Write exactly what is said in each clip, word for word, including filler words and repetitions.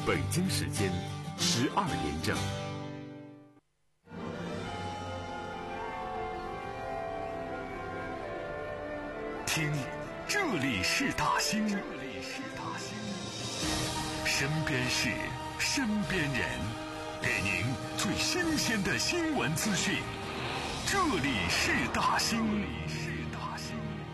北京时间十二点整。听，这里是大兴，这里是大兴，身边事，身边人，给您最新鲜的新闻资讯。这里是大兴，这里是大兴。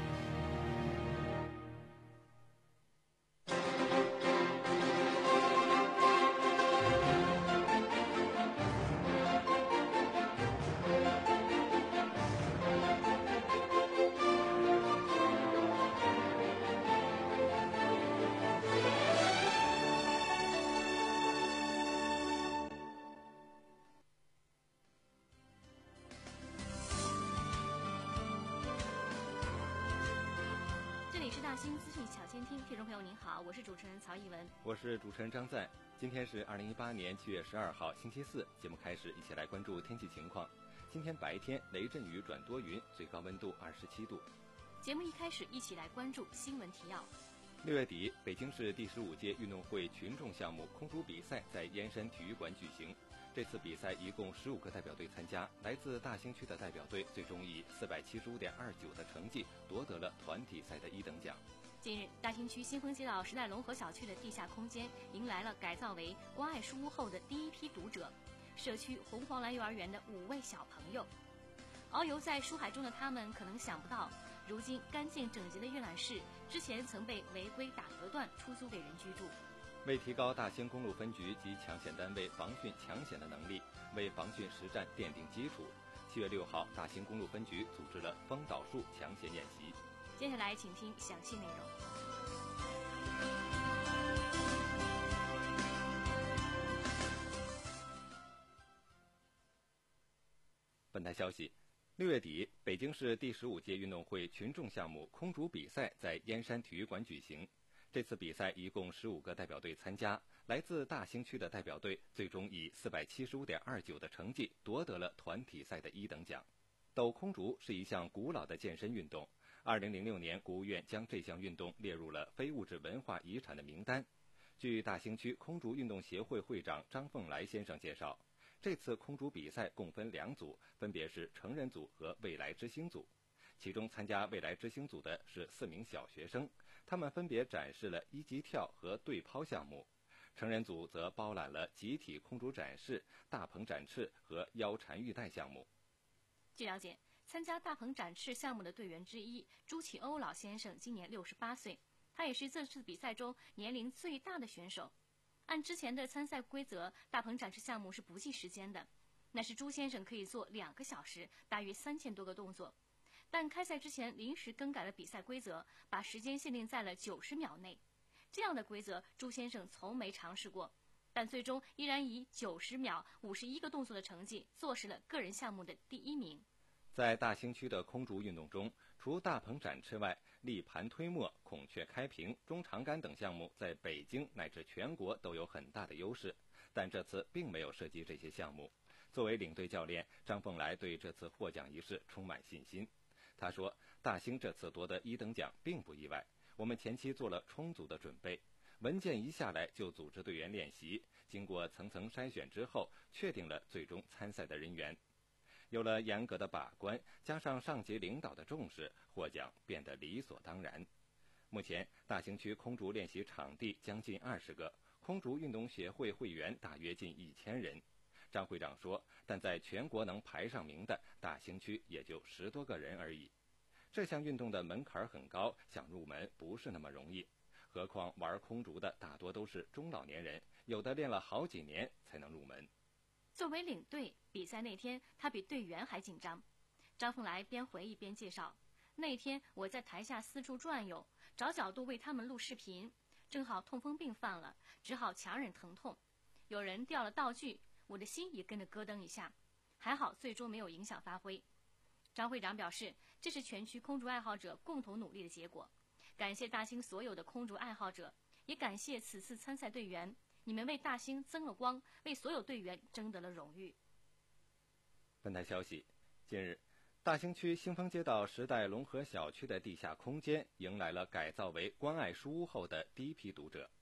听众朋友您好，我是主持人曹艺文， 我是主持人张赞。今天是二零一八年七月十二号星期四，节目开始，一起来关注天气情况。今天白天雷阵雨转多云，最高温度二十七度。 节目一开始，一起来关注新闻提要。 六月底，北京市第十五届运动会群众项目空竹比赛在燕山体育馆举行。这次比赛一共十五个代表队参加，来自大兴区的代表队最终以四百七十五点二九的成绩夺得了团体赛的一等奖。 近日，大兴区新丰街道时代龙河小区的地下空间迎来了改造为关爱书屋后的第一批读者，社区红黄蓝幼儿园的五位小朋友。遨游在书海中的他们可能想不到，如今干净整洁的阅览室之前曾被违规打隔断出租给人居住。 为提高大兴公路分局及抢险单位防汛抢险的能力，为防汛实战奠定基础，七月六号，大兴公路分局组织了风倒树抢险演习。 接下来请听详细内容。 本台消息，六月底，北京市第十五届运动会群众项目空竹比赛在燕山体育馆举行。这次比赛一共十五个代表队参加，来自大兴区的代表队最终以四百七十五点二九的成绩夺得了团体赛的一等奖。斗空竹是一项古老的健身运动，二零零六年国务院将这项运动列入了非物质文化遗产的名单。据大兴区空竹运动协会会长张凤来先生介绍，这次空竹比赛共分两组，分别是成人组和未来之星组。其中参加未来之星组的是四名小学生，他们分别展示了一级跳和对抛项目。成人组则包揽了集体空竹展示、大鹏展翅和腰缠玉带项目。 据了解，参加大鹏展翅项目的队员之一朱启欧老先生今年六十八岁，他也是这次比赛中年龄最大的选手。按之前的参赛规则，大鹏展翅项目是不计时间的，那是朱先生可以做两个小时，大约三千多个动作。但开赛之前临时更改了比赛规则，把时间限定在了九十秒内。这样的规则朱先生从没尝试过，但最终依然以九十秒五十一个动作的成绩坐实了个人项目的第一名。 在大兴区的空竹运动中，除大鹏展翅外，立盘推磨、孔雀开屏、中长杆等项目在北京乃至全国都有很大的优势，但这次并没有涉及这些项目。作为领队教练，张凤来对这次获奖仪式充满信心。他说，大兴这次夺得一等奖并不意外，我们前期做了充足的准备，文件一下来就组织队员练习，经过层层筛选之后，确定了最终参赛的人员。有了严格的把关，加上上级领导的重视，获奖变得理所当然。目前，大兴区空竹练习场地将近二十个，空竹运动协会会员大约近一千人。张会长说，但在全国能排上名的大兴区也就十多个人而已。这项运动的门槛很高，想入门不是那么容易。何况玩空竹的大多都是中老年人，有的练了好几年才能入门。 作为领队，比赛那天他比队员还紧张。张凤来边回忆边介绍，那天我在台下四处转悠，找角度为他们录视频，正好痛风病犯了，只好强忍疼痛。有人掉了道具，我的心也跟着咯噔一下，还好最终没有影响发挥。张会长表示，这是全区空竹爱好者共同努力的结果，感谢大兴所有的空竹爱好者，也感谢此次参赛队员，你们为大兴增了光，为所有队员争得了荣誉。 本台消息，近日，大兴区新丰街道时代龙河小区的地下空间迎来了改造为关爱书屋后的第一批读者。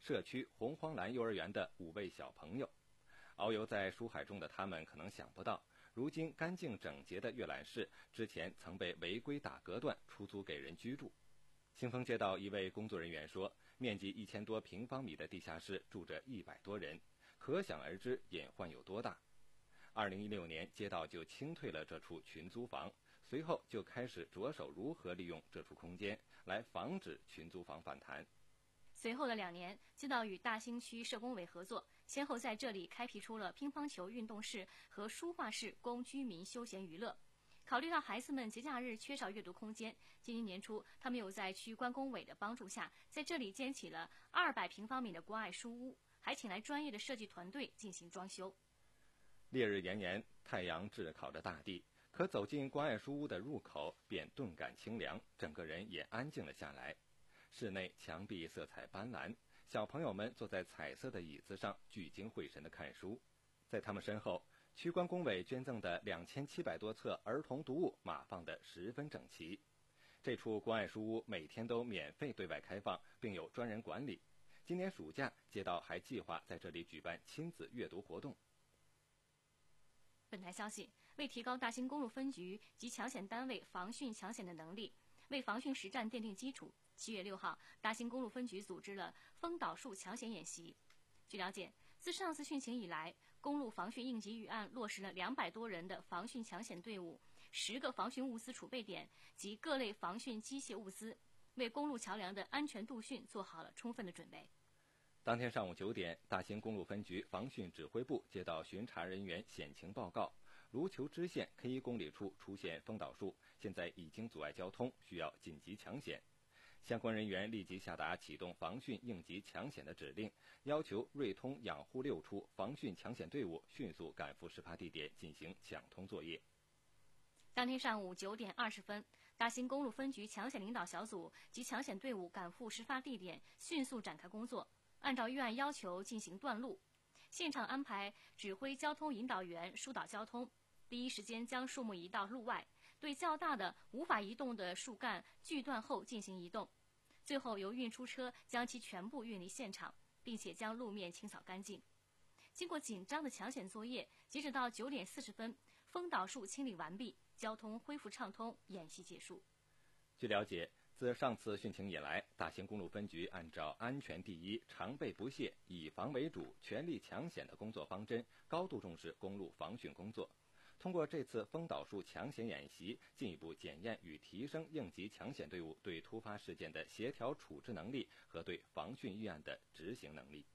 社区红黄蓝幼儿园的五位小朋友。遨游在书海中的他们可能想不到，如今干净整洁的阅览室之前曾被违规打隔断出租给人居住。清风街道一位工作人员说，面积一千多平方米的地下室住着一百多人，可想而知隐患有多大。二零一六年，街道就清退了这处群租房，随后就开始着手如何利用这处空间来防止群租房反弹。 随后的两年，街道与大兴区社工委合作，先后在这里开辟出了乒乓球运动室和书画室，供居民休闲娱乐。考虑到孩子们节假日缺少阅读空间，今年年初，他们又在区关工委的帮助下，在这里建起了二百平方米的关爱书屋，还请来专业的设计团队进行装修。 烈日炎炎，太阳炙烤着大地，可走进关爱书屋的入口便顿感清凉，整个人也安静了下来。室内墙壁色彩斑斓，小朋友们坐在彩色的椅子上聚精会神地看书。在他们身后，区关工委捐赠的两千七百多册儿童读物码放得十分整齐。这处关爱书屋每天都免费对外开放，并有专人管理。今年暑假，街道还计划在这里举办亲子阅读活动。 本台消息，为提高大兴公路分局及抢险单位防汛抢险的能力，为防汛实战奠定基础，七月六号，大兴公路分局组织了丰岛树抢险演习。据了解，自上次汛情以来，公路防汛应急预案落实了两百多人的防汛抢险队伍，十个防汛物资储备点及各类防汛机械物资，为公路桥梁的安全度汛做好了充分的准备。 当天上午九点，大兴公路分局防汛指挥部接到巡查人员险情报告，卢球支线 K 一 公里处出现丰岛树，现在已经阻碍交通，需要紧急抢险。相关人员立即下达启动防汛应急抢险的指令，要求瑞通养护六处防汛抢险队伍迅速赶赴事发地点进行抢通作业。 当天上午九点二十分，大兴公路分局抢险领导小组及抢险队伍赶赴事发地点，迅速展开工作，按照预案要求进行断路，现场安排指挥交通引导员疏导交通，第一时间将树木移到路外，对较大的无法移动的树干锯断后进行移动，最后由运输车将其全部运离现场，并且将路面清扫干净。经过紧张的抢险作业，截止到九点四十分，丰岛树清理完毕，交通恢复畅通，演习结束。 据了解，自上次汛情以来，大兴公路分局按照安全第一、常备不懈、以防为主、全力抢险的工作方针，高度重视公路防汛工作。通过这次丰岛树抢险演习，进一步检验与提升应急抢险队伍对突发事件的协调处置能力和对防汛预案的执行能力。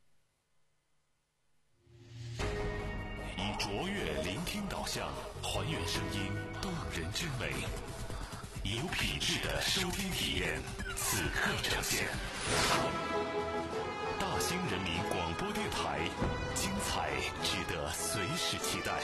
以卓越聆听导向，还原声音动人之美，有品质的收听体验，此刻呈现。大兴人民广播电台，精彩值得随时期待。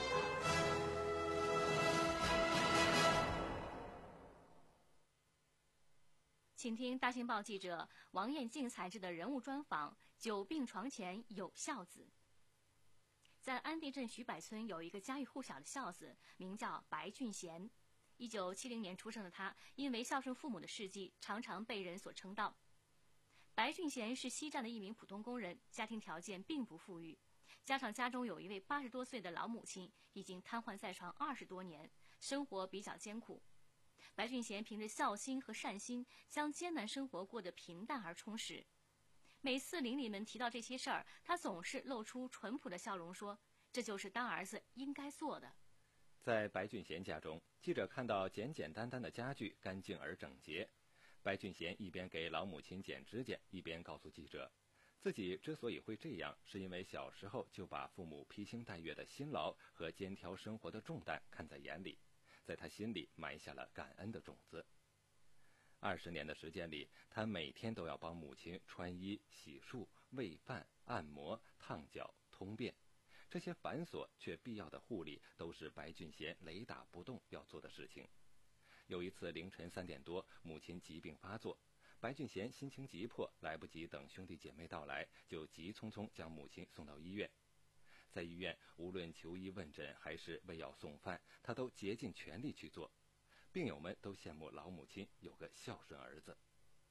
请听大兴报记者王艳静采制的人物专访《久病床前有孝子》。在安定镇徐柏村有一个家喻户晓的孝子，名叫白俊贤。一九七零年出生的他，因为孝顺父母的事迹，常常被人所称道。白俊贤是西站的一名普通工人，家庭条件并不富裕，加上家中有一位八十多岁的老母亲，已经瘫痪在床二十多年，生活比较艰苦。白俊贤凭着孝心和善心，将艰难生活过得平淡而充实。每次邻里们提到这些事儿，他总是露出淳朴的笑容，说：“这就是当儿子应该做的。” 在白俊贤家中，记者看到简简单单的家具，干净而整洁。白俊贤一边给老母亲剪指甲，一边告诉记者，自己之所以会这样，是因为小时候就把父母披星戴月的辛劳和肩挑生活的重担看在眼里，在他心里埋下了感恩的种子。二十年的时间里，他每天都要帮母亲穿衣、洗漱、喂饭、按摩、烫脚、通便，这些繁琐却必要的护理，都是白俊贤雷打不动要做的事情。有一次凌晨三点多，母亲疾病发作，白俊贤心情急迫，来不及等兄弟姐妹到来，就急匆匆将母亲送到医院。在医院，无论求医问诊还是喂药送饭，他都竭尽全力去做。病友们都羡慕老母亲有个孝顺儿子。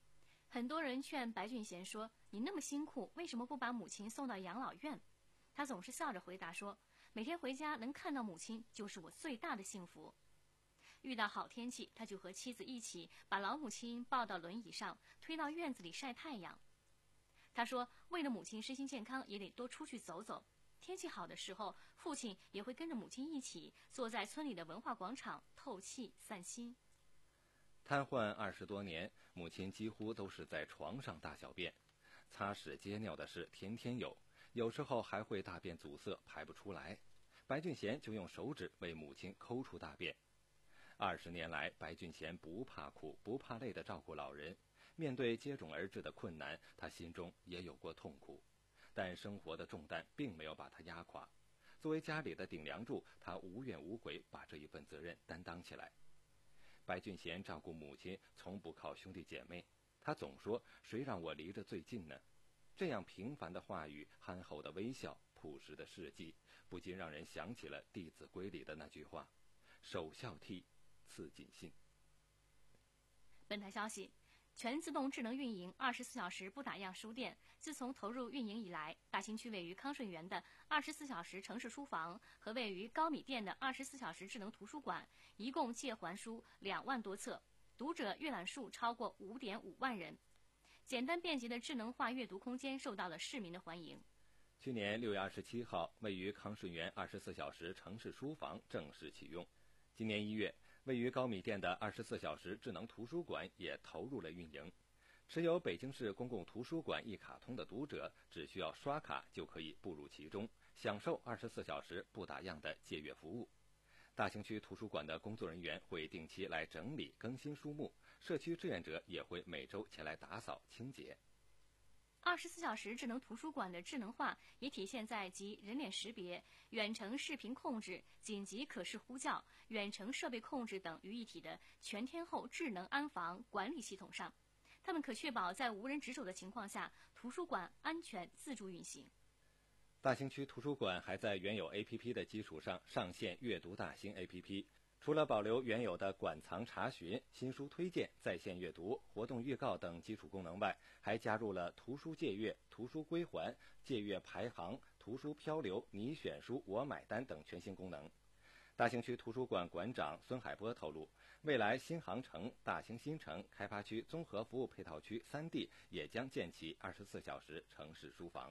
很多人劝白俊贤说：“你那么辛苦，为什么不把母亲送到养老院？”他总是笑着回答说：“每天回家能看到母亲，就是我最大的幸福。”遇到好天气，他就和妻子一起把老母亲抱到轮椅上，推到院子里晒太阳。他说：“为了母亲身心健康，也得多出去走走。天气好的时候，父亲也会跟着母亲一起坐在村里的文化广场透气散心。” 瘫痪二十多年，母亲几乎都是在床上大小便，擦屎接尿的事天天有，有时候还会大便阻塞排不出来。白俊贤就用手指为母亲抠出大便。二十年来，白俊贤不怕苦不怕累地照顾老人。面对接踵而至的困难，他心中也有过痛苦，但生活的重担并没有把他压垮。作为家里的顶梁柱，他无怨无悔把这一份责任担当起来。白俊贤照顾母亲从不靠兄弟姐妹，他总说：“谁让我离着最近呢？”这样平凡的话语、憨厚的微笑、朴实的事迹，不禁让人想起了《弟子规》里的那句话：“首孝悌，次谨信。” 本台消息，全自动智能运营、二十四小时不打烊书店，自从投入运营以来，大兴区位于康顺园的二十四小时城市书房和位于高米店的二十四小时智能图书馆，一共借还书两万多册，读者阅览数超过五点五万人。简单便捷的智能化阅读空间受到了市民的欢迎。 去年六月二十七号，位于康顺园二十四小时城市书房正式启用。今年一月，位于高米店的二十四小时智能图书馆也投入了运营。持有北京市公共图书馆一卡通的读者，只需要刷卡就可以步入其中，享受二十四小时不打烊的借阅服务。大兴区图书馆的工作人员会定期来整理更新书目，社区志愿者也会每周前来打扫清洁。 二十四小时智能图书馆的智能化也体现在集人脸识别、远程视频控制、紧急可视呼叫、远程设备控制等于一体的全天候智能安防管理系统上。它们可确保在无人值守的情况下，图书馆安全自主运行。 大兴区图书馆还在原有 A P P 的基础上上线阅读大兴 A P P， 除了保留原有的馆藏查询、新书推荐、在线阅读、活动预告等基础功能外，还加入了图书借阅、图书归还、借阅排行、图书漂流、你选书我买单等全新功能。大兴区图书馆馆长孙海波透露，未来新航城、大兴新城、开发区综合服务配套区三地也将建起二十四小时城市书房。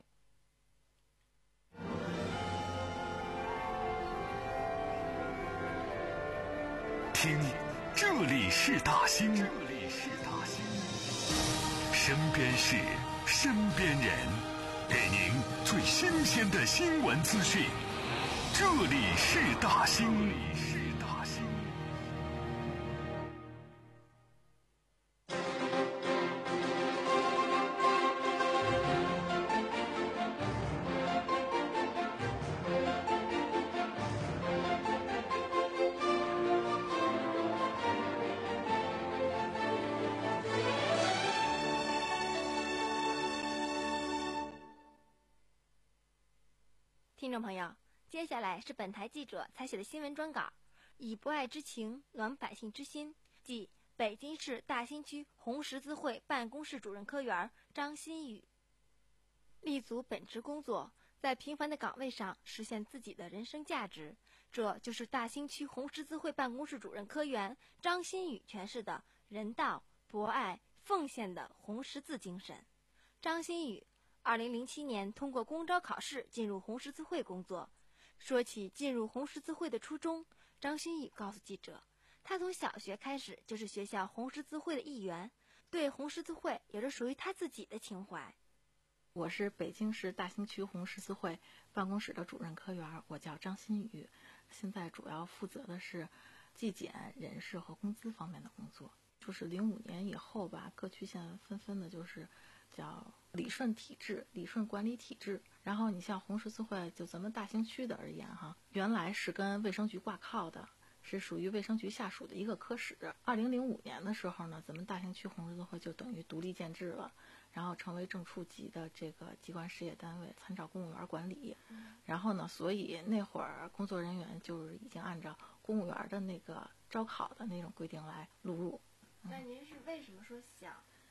听，这里是大兴，这里是大兴，身边事，身边人，给您最新鲜的新闻资讯。这里是大兴，这里是大兴。 听众朋友，接下来是本台记者采写的新闻专稿，以博爱之情暖百姓之心，即北京市大兴区红十字会办公室主任科员张新宇。立足本职工作，在平凡的岗位上实现自己的人生价值，这就是大兴区红十字会办公室主任科员张新宇诠释的人道、博爱、奉献的红十字精神。张新宇二零零七年通过公招考试进入红十字会工作。说起进入红十字会的初衷，张新宇告诉记者，他从小学开始就是学校红十字会的一员，对红十字会有着属于他自己的情怀。 我是北京市大兴区红十字会办公室的主任科员，我叫张新宇，现在主要负责的是纪检、人事和工资方面的工作。就是零五年以后吧，各区县纷纷的就是叫理顺体制、理顺管理体制。然后你像红十字会，就咱们大兴区的而言哈，原来是跟卫生局挂靠的，是属于卫生局下属的一个科室。二零零五年的时候呢，咱们大兴区红十字会就等于独立建制了，然后成为正处级的这个机关事业单位，参照公务员管理。然后呢，所以那会儿工作人员就是已经按照公务员的那个招考的那种规定来录入。 那您是为什么说想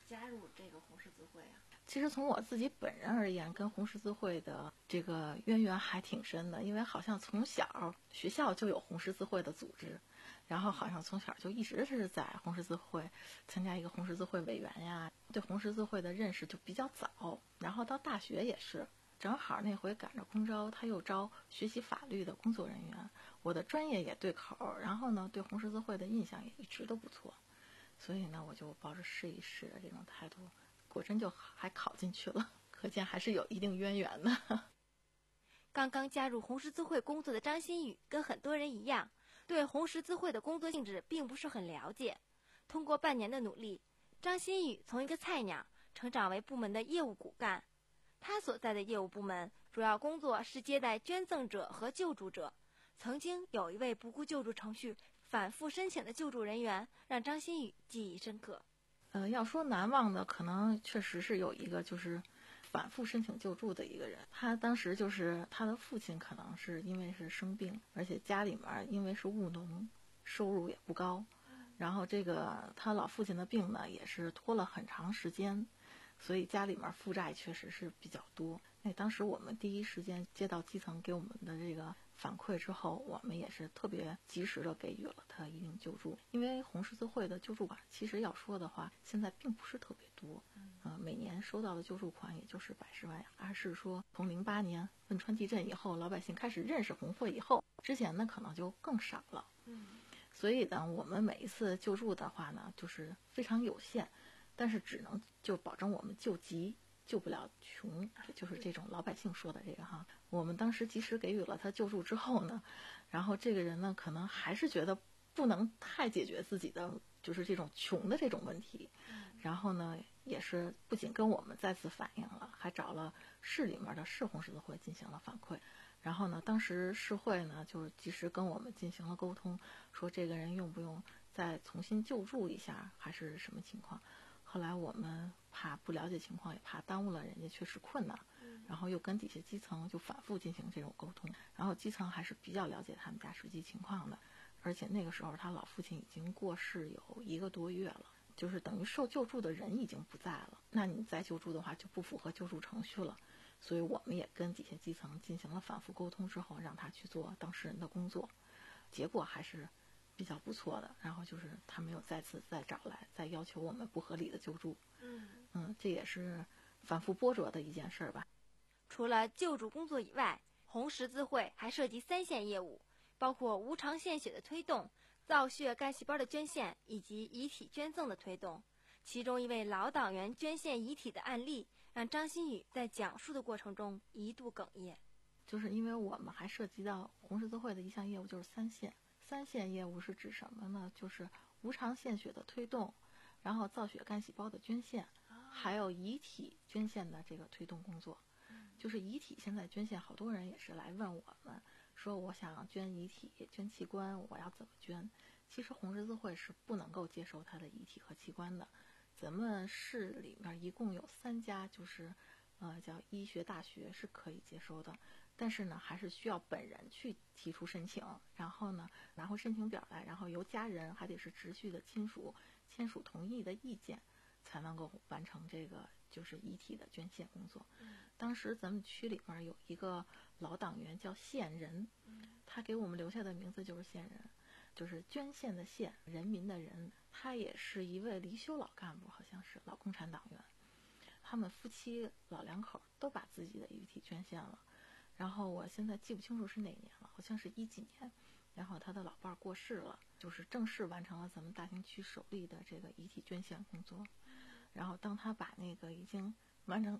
加入这个红十字会啊？其实从我自己本人而言，跟红十字会的这个渊源还挺深的，因为好像从小学校就有红十字会的组织，然后好像从小就一直是在红十字会参加一个红十字会委员呀，对红十字会的认识就比较早。然后到大学也是，正好那回赶着公招，他又招学习法律的工作人员，我的专业也对口，然后呢对红十字会的印象也一直都不错，所以呢我就抱着试一试的这种态度，果真就还考进去了，可见还是有一定渊源的。 刚刚加入红十字会工作的张馨予跟很多人一样，对红十字会的工作性质并不是很了解。通过半年的努力，张馨予从一个菜鸟成长为部门的业务骨干。他所在的业务部门主要工作是接待捐赠者和救助者。曾经有一位不顾救助程序反复申请的救助人员，让张馨予记忆深刻。 呃，要说难忘的，可能确实是有一个就是反复申请救助的一个人。他当时就是他的父亲可能是因为是生病，而且家里面因为是务农，收入也不高，然后这个他老父亲的病呢也是拖了很长时间，所以家里面负债确实是比较多。那当时我们第一时间接到基层给我们的这个反馈之后，我们也是特别及时的给予了他一定救助。因为红十字会的救助款其实要说的话现在并不是特别多，呃，每年收到的救助款也就是百十万，而是说从零八年汶川地震以后，老百姓开始认识红会以后，之前呢可能就更少了。所以呢我们每一次救助的话呢就是非常有限，但是只能就保证我们救急救不了穷，就是这种老百姓说的这个哈。我们当时及时给予了他救助之后呢，然后这个人呢可能还是觉得不能太解决自己的就是这种穷的这种问题，然后呢也是不仅跟我们再次反映了，还找了市里面的市红十字会进行了反馈。然后呢当时市会呢就是及时跟我们进行了沟通，说这个人用不用再重新救助一下，还是什么情况。后来我们怕不了解情况，也怕耽误了人家确实困难，然后又跟底下基层就反复进行这种沟通，然后基层还是比较了解他们家实际情况的。而且那个时候他老父亲已经过世有一个多月了，就是等于受救助的人已经不在了，那你再救助的话就不符合救助程序了。所以我们也跟底下基层进行了反复沟通之后，让他去做当事人的工作，结果还是比较不错的。然后就是他没有再次再找来再要求我们不合理的救助。嗯嗯，这也是反复波折的一件事吧。 除了救助工作以外，红十字会还涉及三线业务，包括无偿献血的推动、造血干细胞的捐献以及遗体捐赠的推动。其中一位老党员捐献遗体的案例，让张馨予在讲述的过程中一度哽咽。 就是因为我们还涉及到红十字会的一项业务，就是三线。三线业务是指什么呢？就是无偿献血的推动，然后造血干细胞的捐献，还有遗体捐献的这个推动工作。就是遗体现在捐献，好多人也是来问我们说，我想捐遗体捐器官，我要怎么捐？其实红十字会是不能够接受他的遗体和器官的。咱们市里面一共有三家就是呃叫医学大学是可以接收的，但是呢还是需要本人去提出申请，然后呢拿回申请表来，然后由家人还得是直系的亲属签署同意的意见，才能够完成这个就是遗体的捐献工作。当时咱们区里面有一个老党员叫献人，他给我们留下的名字就是献人，就是捐献的献，人民的人。他也是一位离休老干部，好像是老共产党员。他们夫妻老两口都把自己的遗体捐献了，然后我现在记不清楚是哪年了，好像是一几年。然后他的老伴儿过世了，就是正式完成了咱们大兴区首例的这个遗体捐献工作。然后当他把那个已经完成，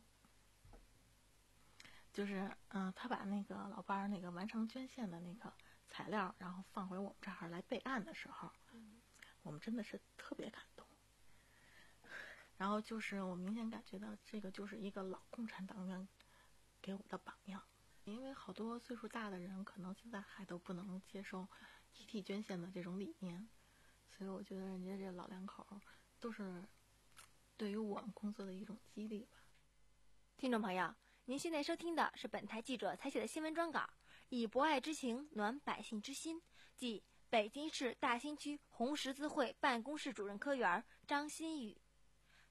就是嗯、呃，他把那个老伴儿那个完成捐献的那个材料，然后放回我们这儿来备案的时候，我们真的是特别感动。然后就是我明显感觉到这个就是一个老共产党员给我的榜样，因为好多岁数大的人可能现在还都不能接受遗体捐献的这种理念，所以我觉得人家这老两口都是对于我们工作的一种激励吧。 听众朋友，您现在收听的是本台记者采写的新闻专稿，以博爱之情暖百姓之心，即北京市大兴区红十字会办公室主任科员张馨予。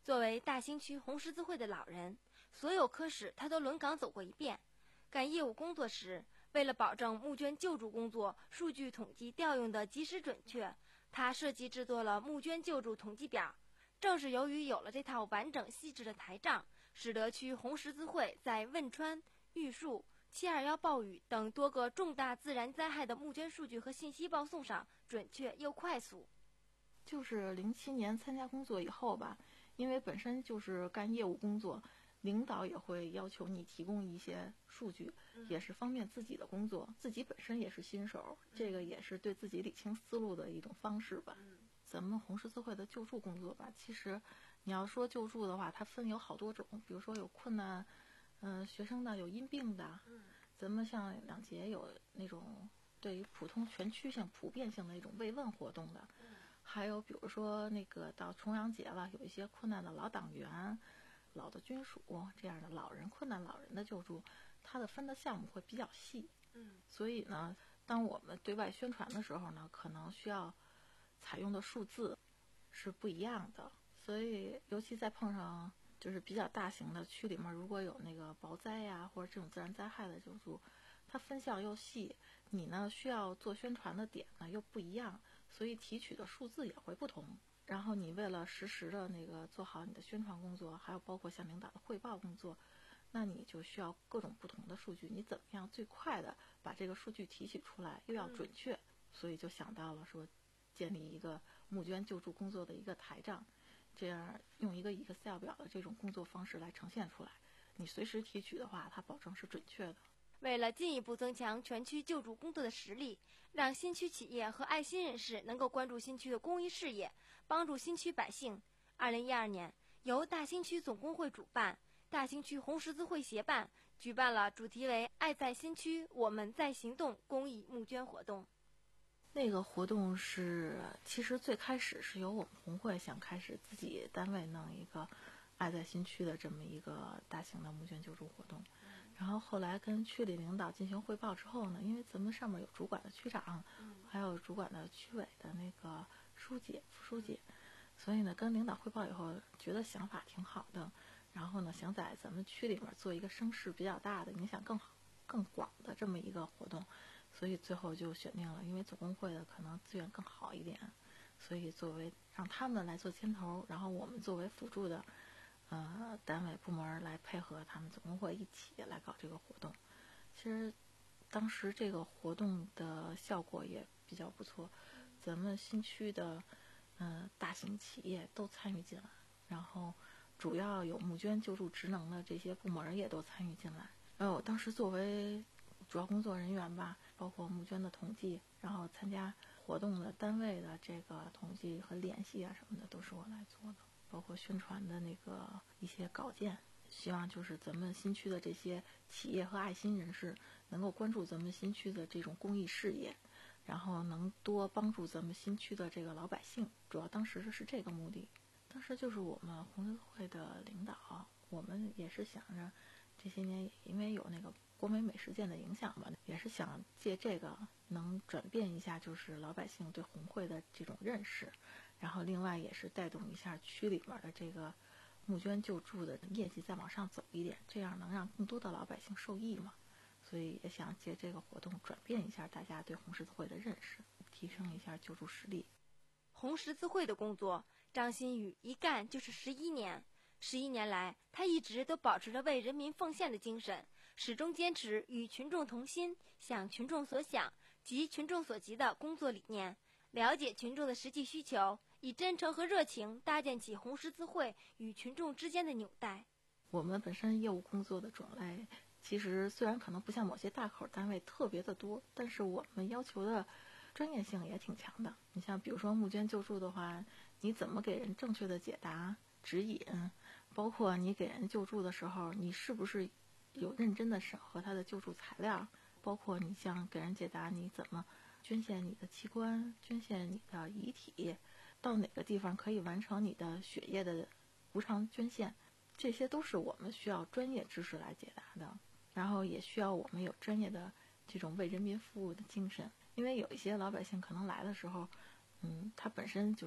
作为大兴区红十字会的老人，所有科室他都轮岗走过一遍。干业务工作时，为了保证募捐救助工作数据统计调用的及时准确，他设计制作了募捐救助统计表。正是由于有了这套完整细致的台账，使得区红十字会在汶川、玉树、七二幺暴雨等多个重大自然灾害的募捐数据和信息报送上准确又快速。 就是零七年参加工作以后吧，因为本身就是干业务工作，领导也会要求你提供一些数据， 嗯、 也是方便自己的工作。自己本身也是新手，嗯、这个也是对自己理清思路的一种方式吧。 嗯、 咱们红十字会的救助工作吧，其实你要说救助的话，它分有好多种，比如说有困难，嗯、呃，学生的，有因病的。 嗯、 咱们像两节有那种对于普通全区性、普遍性的一种慰问活动的。 嗯还有比如说那个到重阳节了，有一些困难的老党员、老的军属这样的老人困难老人的救助，它的分的项目会比较细。 嗯， 所以呢，当我们对外宣传的时候呢，可能需要采用的数字是不一样的。所以尤其在碰上就是比较大型的区里面，如果有那个雹灾呀或者这种自然灾害的救助，它分项又细，你呢需要做宣传的点呢又不一样。所以提取的数字也会不同，然后你为了实时的那个做好你的宣传工作，还有包括向领导的汇报工作，那你就需要各种不同的数据，你怎么样最快的把这个数据提取出来，又要准确，嗯、所以就想到了说建立一个募捐救助工作的一个台账，这样用一个 Excel 表的这种工作方式来呈现出来，你随时提取的话，它保证是准确的。 为了进一步增强全区救助工作的实力，让新区企业和爱心人士能够关注新区的公益事业，帮助新区百姓，二零一二年，由大兴区总工会主办，大兴区红十字会协办，举办了主题为“爱在新区，我们在行动”公益募捐活动。 那个活动是，其实最开始是由我们红会想开始自己单位弄一个“爱在新区”的这么一个大型的募捐救助活动。然后后来跟区里领导进行汇报之后呢，因为咱们上面有主管的区长， 嗯、 还有主管的区委的那个书记、副书记，所以呢跟领导汇报以后，觉得想法挺好的，然后呢想在咱们区里面做一个声势比较大的、影响更好、更广的这么一个活动，所以最后就选定了，因为总工会的可能资源更好一点，所以作为让他们来做牵头，然后我们作为辅助的。呃，单位部门来配合他们总工会一起来搞这个活动。其实当时这个活动的效果也比较不错，咱们新区的呃大型企业都参与进来，然后主要有募捐救助职能的这些部门也都参与进来。然后我当时作为主要工作人员吧，包括募捐的统计，然后参加活动的单位的这个统计和联系啊什么的，都是我来做的。包括宣传的那个一些稿件，希望就是咱们新区的这些企业和爱心人士能够关注咱们新区的这种公益事业，然后能多帮助咱们新区的这个老百姓，主要当时是这个目的。当时就是我们红十字会的领导，我们也是想着这些年因为有那个国美美食界的影响吧，也是想借这个能转变一下就是老百姓对红会的这种认识，然后另外也是带动一下区里面的这个募捐救助的业绩再往上走一点，这样能让更多的老百姓受益嘛。所以也想借这个活动转变一下大家对红十字会的认识，提升一下救助实力。 红十字会的工作，张馨予一干就是十一年。十一年来，他一直都保持着为人民奉献的精神，始终坚持与群众同心、想群众所想、急群众所急的工作理念，了解群众的实际需求，以真诚和热情搭建起红十字会与群众之间的纽带。 我们本身业务工作的种类，其实虽然可能不像某些大口单位特别的多，但是我们要求的专业性也挺强的。你像比如说募捐救助的话，你怎么给人正确的解答指引，包括你给人救助的时候，你是不是有认真的审核他的救助材料，包括你像给人解答你怎么捐献你的器官，捐献你的遗体，到哪个地方可以完成你的血液的无偿捐献，这些都是我们需要专业知识来解答的，然后也需要我们有专业的这种为人民服务的精神。因为有一些老百姓可能来的时候，嗯，他本身就是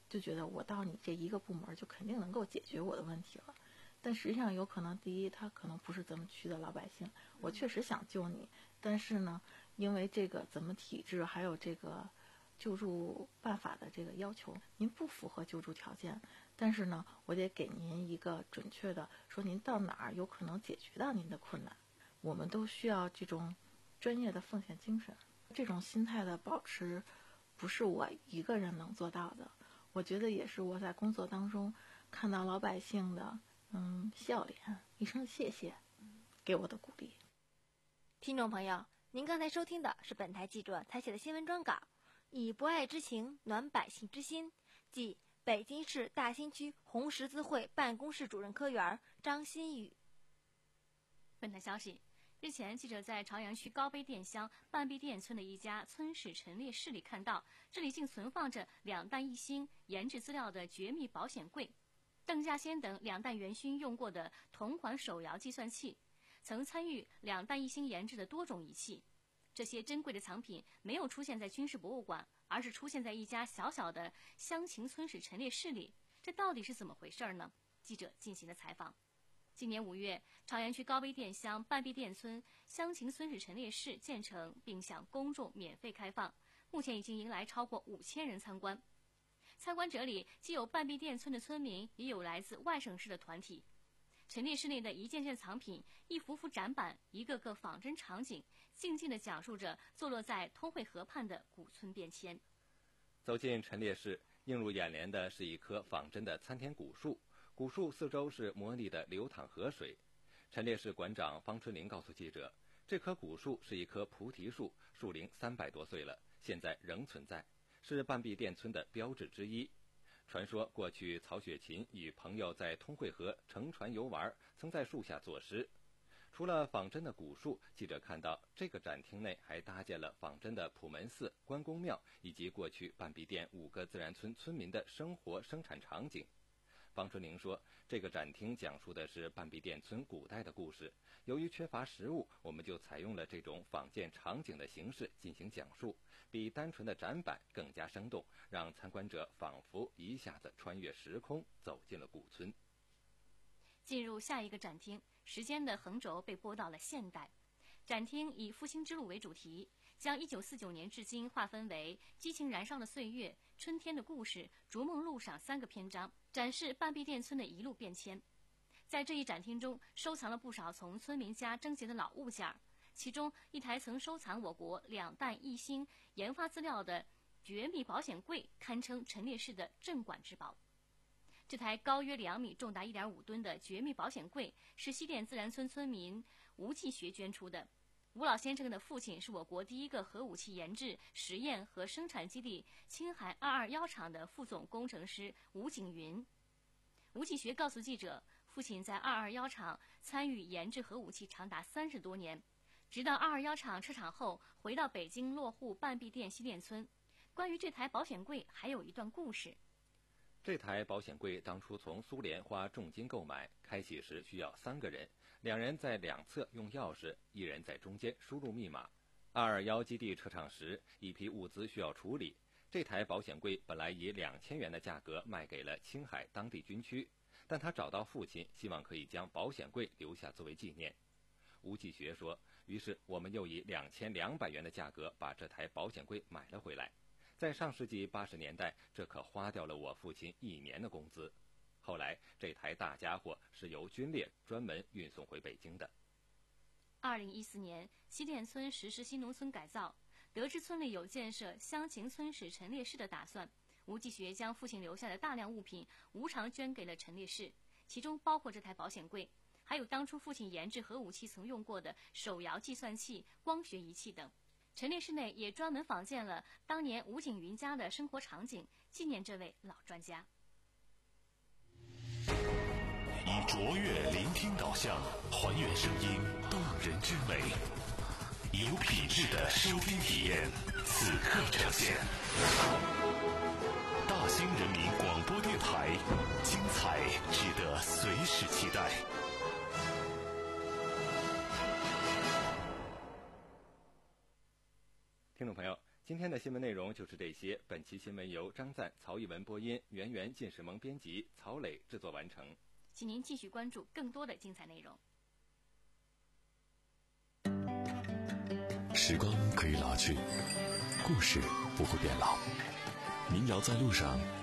就觉得我到你这一个部门就肯定能够解决我的问题了。但实际上有可能，第一，他可能不是咱们区的老百姓，我确实想救你，但是呢，因为这个咱们体制还有这个救助办法的这个要求，您不符合救助条件，但是呢，我得给您一个准确的说您到哪儿有可能解决到您的困难。我们都需要这种专业的奉献精神，这种心态的保持不是我一个人能做到的，我觉得也是我在工作当中看到老百姓的嗯笑脸，一声谢谢给我的鼓励。 听众朋友，您刚才收听的是本台记者采写的新闻专稿，以博爱之情暖百姓之心，即北京市大兴区红十字会办公室主任科员张新宇。 本台消息，日前记者在朝阳区高碑店乡半壁店村的一家村史陈列室里看到，这里竟存放着两弹一星研制资料的绝密保险柜，邓稼先等两弹元勋用过的同款手摇计算器，曾参与两弹一星研制的多种仪器。这些珍贵的藏品没有出现在军事博物馆，而是出现在一家小小的乡情村史陈列室里，这到底是怎么回事呢？记者进行了采访。今年五月，朝阳区高碑店乡半壁店村乡情村史陈列室建成，并向公众免费开放，目前已经迎来超过五千人参观。参观者里既有半壁店村的村民，也有来自外省市的团体。陈列室内的一件件藏品，一幅幅展板，一个个仿真场景，静静地讲述着坐落在通惠河畔的古村变迁。 走进陈列室，映入眼帘的是一棵仿真的参天古树，古树四周是模拟的流淌河水。陈列室馆长方春林告诉记者，这棵古树是一棵菩提树，树龄三百多岁了，现在仍存在，是半壁店村的标志之一。传说过去曹雪芹与朋友在通惠河乘船游玩，曾在树下作诗。除了仿真的古树，记者看到这个展厅内还搭建了仿真的普门寺、关公庙以及过去半壁店五个自然村村民的生活生产场景。方春玲说，这个展厅讲述的是半壁店村古代的故事，由于缺乏实物，我们就采用了这种仿建场景的形式进行讲述，比单纯的展板更加生动，让参观者仿佛一下子穿越时空，走进了古村。 进入下一个展厅，时间的横轴被拨到了现代。展厅以复兴之路为主题，将一九四九年至今划分为激情燃烧的岁月、春天的故事、逐梦路上三个篇章，展示半壁店村的一路变迁。在这一展厅中，收藏了不少从村民家征集的老物件，其中一台曾收藏我国两弹一星研发资料的绝密保险柜，堪称陈列室的镇馆之宝。这台高约两米、重达一点五吨的绝密保险柜是西店自然村村民吴继学捐出的。吴老先生的父亲是我国第一个核武器研制、实验和生产基地青海二二幺厂的副总工程师吴景云。吴继学告诉记者，父亲在二二幺厂参与研制核武器长达三十多年，直到二二幺厂撤厂后，回到北京落户半壁店西店村。关于这台保险柜，还有一段故事。 这台保险柜当初从苏联花重金购买，开启时需要三个人，两人在两侧用钥匙，一人在中间输入密码。二二幺基地撤场时，一批物资需要处理，这台保险柜本来以两千元的价格卖给了青海当地军区，但他找到父亲，希望可以将保险柜留下作为纪念。吴继学说，于是我们又以两千两百元的价格把这台保险柜买了回来。在上世纪八十年代，这可花掉了我父亲一年的工资。后来，这台大家伙是由军烈专门运送回北京的。 二零一四年，西店村实施新农村改造，得知村里有建设乡情村史陈列室的打算，吴继学将父亲留下的大量物品无偿捐给了陈列室，其中包括这台保险柜，还有当初父亲研制核武器曾用过的手摇计算器、光学仪器等。陈列室内也专门仿建了当年吴景云家的生活场景，纪念这位老专家。 以卓越聆听导向，还原声音动人之美，有品质的收听体验，此刻呈现。大兴人民广播电台，精彩值得随时期待。 听众朋友， 今天的新闻内容就是这些。本期新闻由张赞、曹艺文播音，圆圆、靳世萌编辑，曹磊制作完成。 请您继续关注更多的精彩内容。 时光可以老去，故事不会变老。民谣在路上，